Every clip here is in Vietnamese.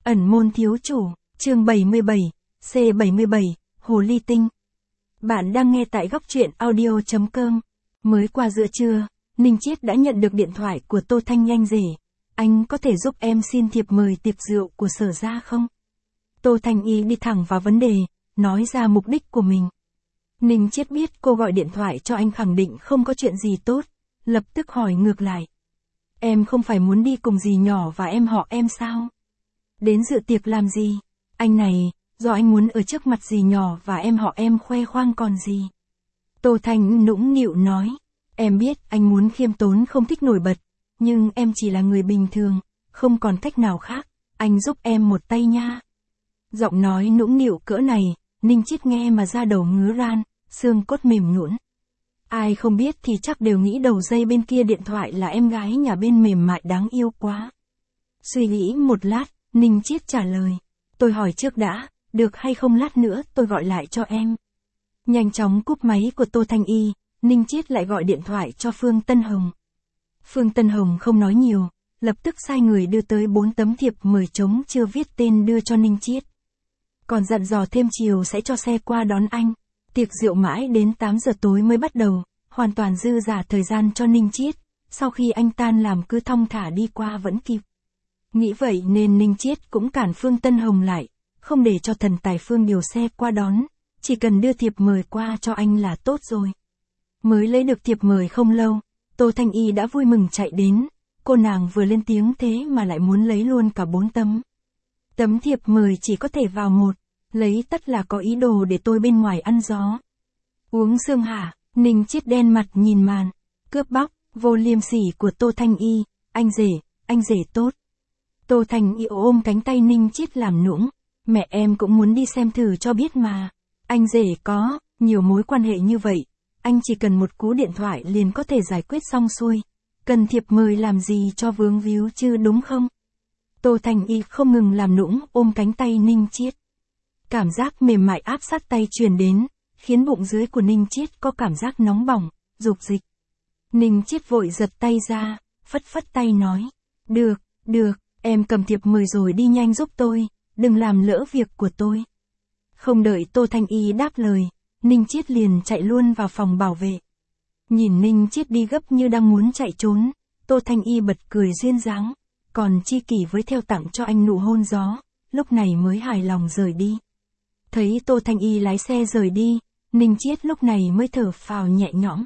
Ẩn môn thiếu chủ, chương 77, C77, Hồ Ly Tinh. Bạn đang nghe tại góc truyện audio.com. Mới qua giữa trưa, Ninh Chiết đã nhận được điện thoại của Tô Thanh Nhanh rể. Anh có thể giúp em xin thiệp mời tiệc rượu của Sở gia không? Tô Thanh Y đi thẳng vào vấn đề, nói ra mục đích của mình. Ninh Chiết biết cô gọi điện thoại cho anh khẳng định không có chuyện gì tốt, lập tức hỏi ngược lại. Em không phải muốn đi cùng dì nhỏ và em họ em sao? Đến dự tiệc làm gì? Anh này, do anh muốn ở trước mặt dì nhỏ và em họ em khoe khoang còn gì. Tô Thanh nũng nịu nói. Em biết anh muốn khiêm tốn không thích nổi bật, nhưng em chỉ là người bình thường, không còn cách nào khác, anh giúp em một tay nha. Giọng nói nũng nịu cỡ này, Ninh Chiết nghe mà da đầu ngứa ran, xương cốt mềm nhũn. Ai không biết thì chắc đều nghĩ đầu dây bên kia điện thoại là em gái nhà bên mềm mại đáng yêu quá. Suy nghĩ một lát, Ninh Chiết trả lời. Tôi hỏi trước đã, được hay không lát nữa tôi gọi lại cho em. Nhanh chóng cúp máy của Tô Thanh Y, Ninh Chiết lại gọi điện thoại cho Phương Tân Hồng. Phương Tân Hồng không nói nhiều, lập tức sai người đưa tới 4 tấm thiệp mời trống chưa viết tên đưa cho Ninh Chiết. Còn dặn dò thêm chiều sẽ cho xe qua đón anh. Tiệc rượu mãi đến 8 giờ tối mới bắt đầu, hoàn toàn dư dả thời gian cho Ninh Chiết, sau khi anh tan làm cứ thong thả đi qua vẫn kịp. Nghĩ vậy nên Ninh Chiết cũng cản Phương Tân Hồng lại, không để cho thần tài Phương điều xe qua đón, chỉ cần đưa thiệp mời qua cho anh là tốt rồi. Mới lấy được thiệp mời không lâu, Tô Thanh Y đã vui mừng chạy đến, cô nàng vừa lên tiếng thế mà lại muốn lấy luôn cả 4 tấm. Tấm thiệp mời chỉ có thể vào một, lấy tất là có ý đồ để tôi bên ngoài ăn gió. Uống sương hả? Ninh Chiết đen mặt nhìn màn, cướp bóc, vô liêm sỉ của Tô Thanh Y, anh rể tốt. Tô Thanh Y ôm cánh tay Ninh Chiết làm nũng, mẹ em cũng muốn đi xem thử cho biết mà. Anh rể có nhiều mối quan hệ như vậy, anh chỉ cần một cú điện thoại liền có thể giải quyết xong xuôi. Cần thiệp mời làm gì cho vướng víu chứ đúng không? Tô Thanh Y không ngừng làm nũng ôm cánh tay Ninh Chiết. Cảm giác mềm mại áp sát tay truyền đến, khiến bụng dưới của Ninh Chiết có cảm giác nóng bỏng, dục dịch. Ninh Chiết vội giật tay ra, phất phất tay nói. Được, em cầm thiệp mời rồi đi nhanh giúp tôi, đừng làm lỡ việc của tôi. Không đợi Tô Thanh Y đáp lời, Ninh Chiết liền chạy luôn vào phòng bảo vệ. Nhìn Ninh Chiết đi gấp như đang muốn chạy trốn, Tô Thanh Y bật cười duyên dáng, còn chi kỷ với theo tặng cho anh nụ hôn gió, lúc này mới hài lòng rời đi. Thấy Tô Thanh Y lái xe rời đi, Ninh Chiết lúc này mới thở phào nhẹ nhõm.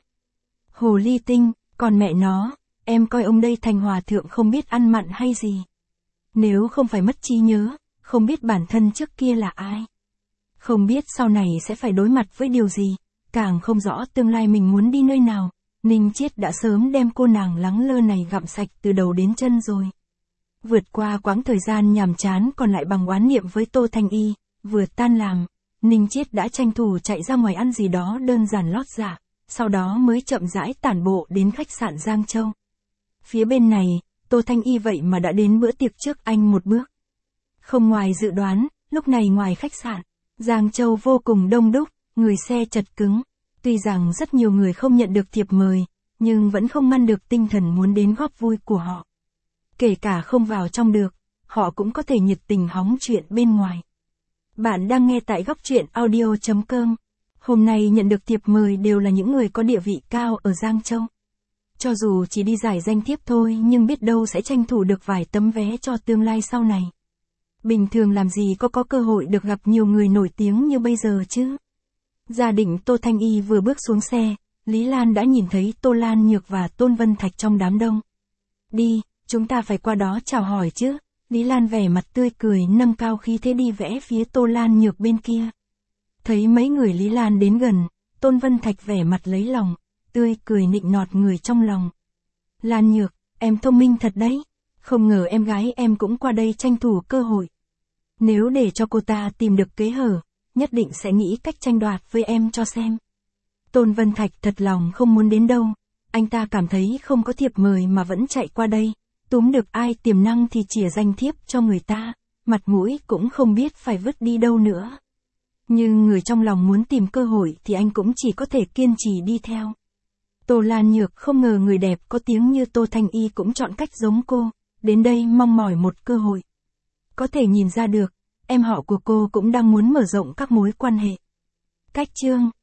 Hồ Ly Tinh, còn mẹ nó, em coi ông đây thành hòa thượng không biết ăn mặn hay gì. Nếu không phải mất trí nhớ, không biết bản thân trước kia là ai. Không biết sau này sẽ phải đối mặt với điều gì, càng không rõ tương lai mình muốn đi nơi nào, Ninh Chiết đã sớm đem cô nàng lắng lơ này gặm sạch từ đầu đến chân rồi. Vượt qua quãng thời gian nhàm chán còn lại bằng oán niệm với Tô Thanh Y, vừa tan làm, Ninh Chiết đã tranh thủ chạy ra ngoài ăn gì đó đơn giản lót dạ, sau đó mới chậm rãi tản bộ đến khách sạn Giang Châu. Phía bên này, Tô Thanh Y vậy mà đã đến bữa tiệc trước anh một bước. Không ngoài dự đoán, lúc này ngoài khách sạn, Giang Châu vô cùng đông đúc, người xe chật cứng. Tuy rằng rất nhiều người không nhận được thiệp mời, nhưng vẫn không ngăn được tinh thần muốn đến góp vui của họ. Kể cả không vào trong được, họ cũng có thể nhiệt tình hóng chuyện bên ngoài. Bạn đang nghe tại góc truyện audio.com. Hôm nay nhận được thiệp mời đều là những người có địa vị cao ở Giang Châu. Cho dù chỉ đi giải danh thiếp thôi nhưng biết đâu sẽ tranh thủ được vài tấm vé cho tương lai sau này. Bình thường làm gì có cơ hội được gặp nhiều người nổi tiếng như bây giờ chứ. Gia đình Tô Thanh Y vừa bước xuống xe, Lý Lan đã nhìn thấy Tô Lan Nhược và Tôn Vân Thạch trong đám đông. Đi, chúng ta phải qua đó chào hỏi chứ. Lý Lan vẻ mặt tươi cười nâng cao khí thế đi vẽ phía Tô Lan Nhược bên kia. Thấy mấy người Lý Lan đến gần, Tôn Vân Thạch vẻ mặt lấy lòng, tươi cười nịnh nọt người trong lòng. Lan Nhược, em thông minh thật đấy, không ngờ em gái em cũng qua đây tranh thủ cơ hội. Nếu để cho cô ta tìm được kế hở, nhất định sẽ nghĩ cách tranh đoạt với em cho xem. Tôn Vân Thạch thật lòng không muốn đến đâu, anh ta cảm thấy không có thiệp mời mà vẫn chạy qua đây, túm được ai tiềm năng thì chìa danh thiếp cho người ta, mặt mũi cũng không biết phải vứt đi đâu nữa. Nhưng người trong lòng muốn tìm cơ hội thì anh cũng chỉ có thể kiên trì đi theo. Tô Lan Nhược không ngờ người đẹp có tiếng như Tô Thanh Y cũng chọn cách giống cô, đến đây mong mỏi một cơ hội. Có thể nhìn ra được, em họ của cô cũng đang muốn mở rộng các mối quan hệ. Cách chương